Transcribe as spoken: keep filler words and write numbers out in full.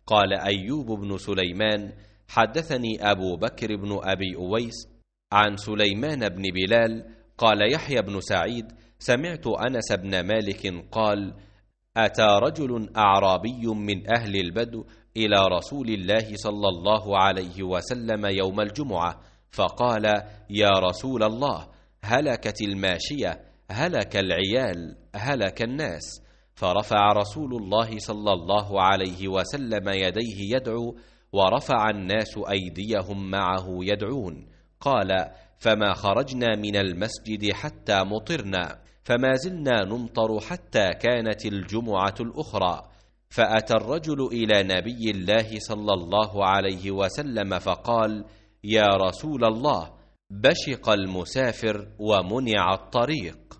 قال أيوب بن سليمان حدثني أبو بكر بن أبي أويس عن سليمان بن بلال قال يحيى بن سعيد سمعت أنس بن مالك قال أتى رجل أعرابي من أهل البدو إلى رسول الله صلى الله عليه وسلم يوم الجمعة فقال يا رسول الله هلكت الماشية هلك العيال هلك الناس. فرفع رسول الله صلى الله عليه وسلم يديه يدعو ورفع الناس أيديهم معه يدعون. قال فما خرجنا من المسجد حتى مطرنا فما زلنا نمطر حتى كانت الجمعة الأخرى. فأتى الرجل إلى نبي الله صلى الله عليه وسلم فقال يا رسول الله بشق المسافر ومنع الطريق.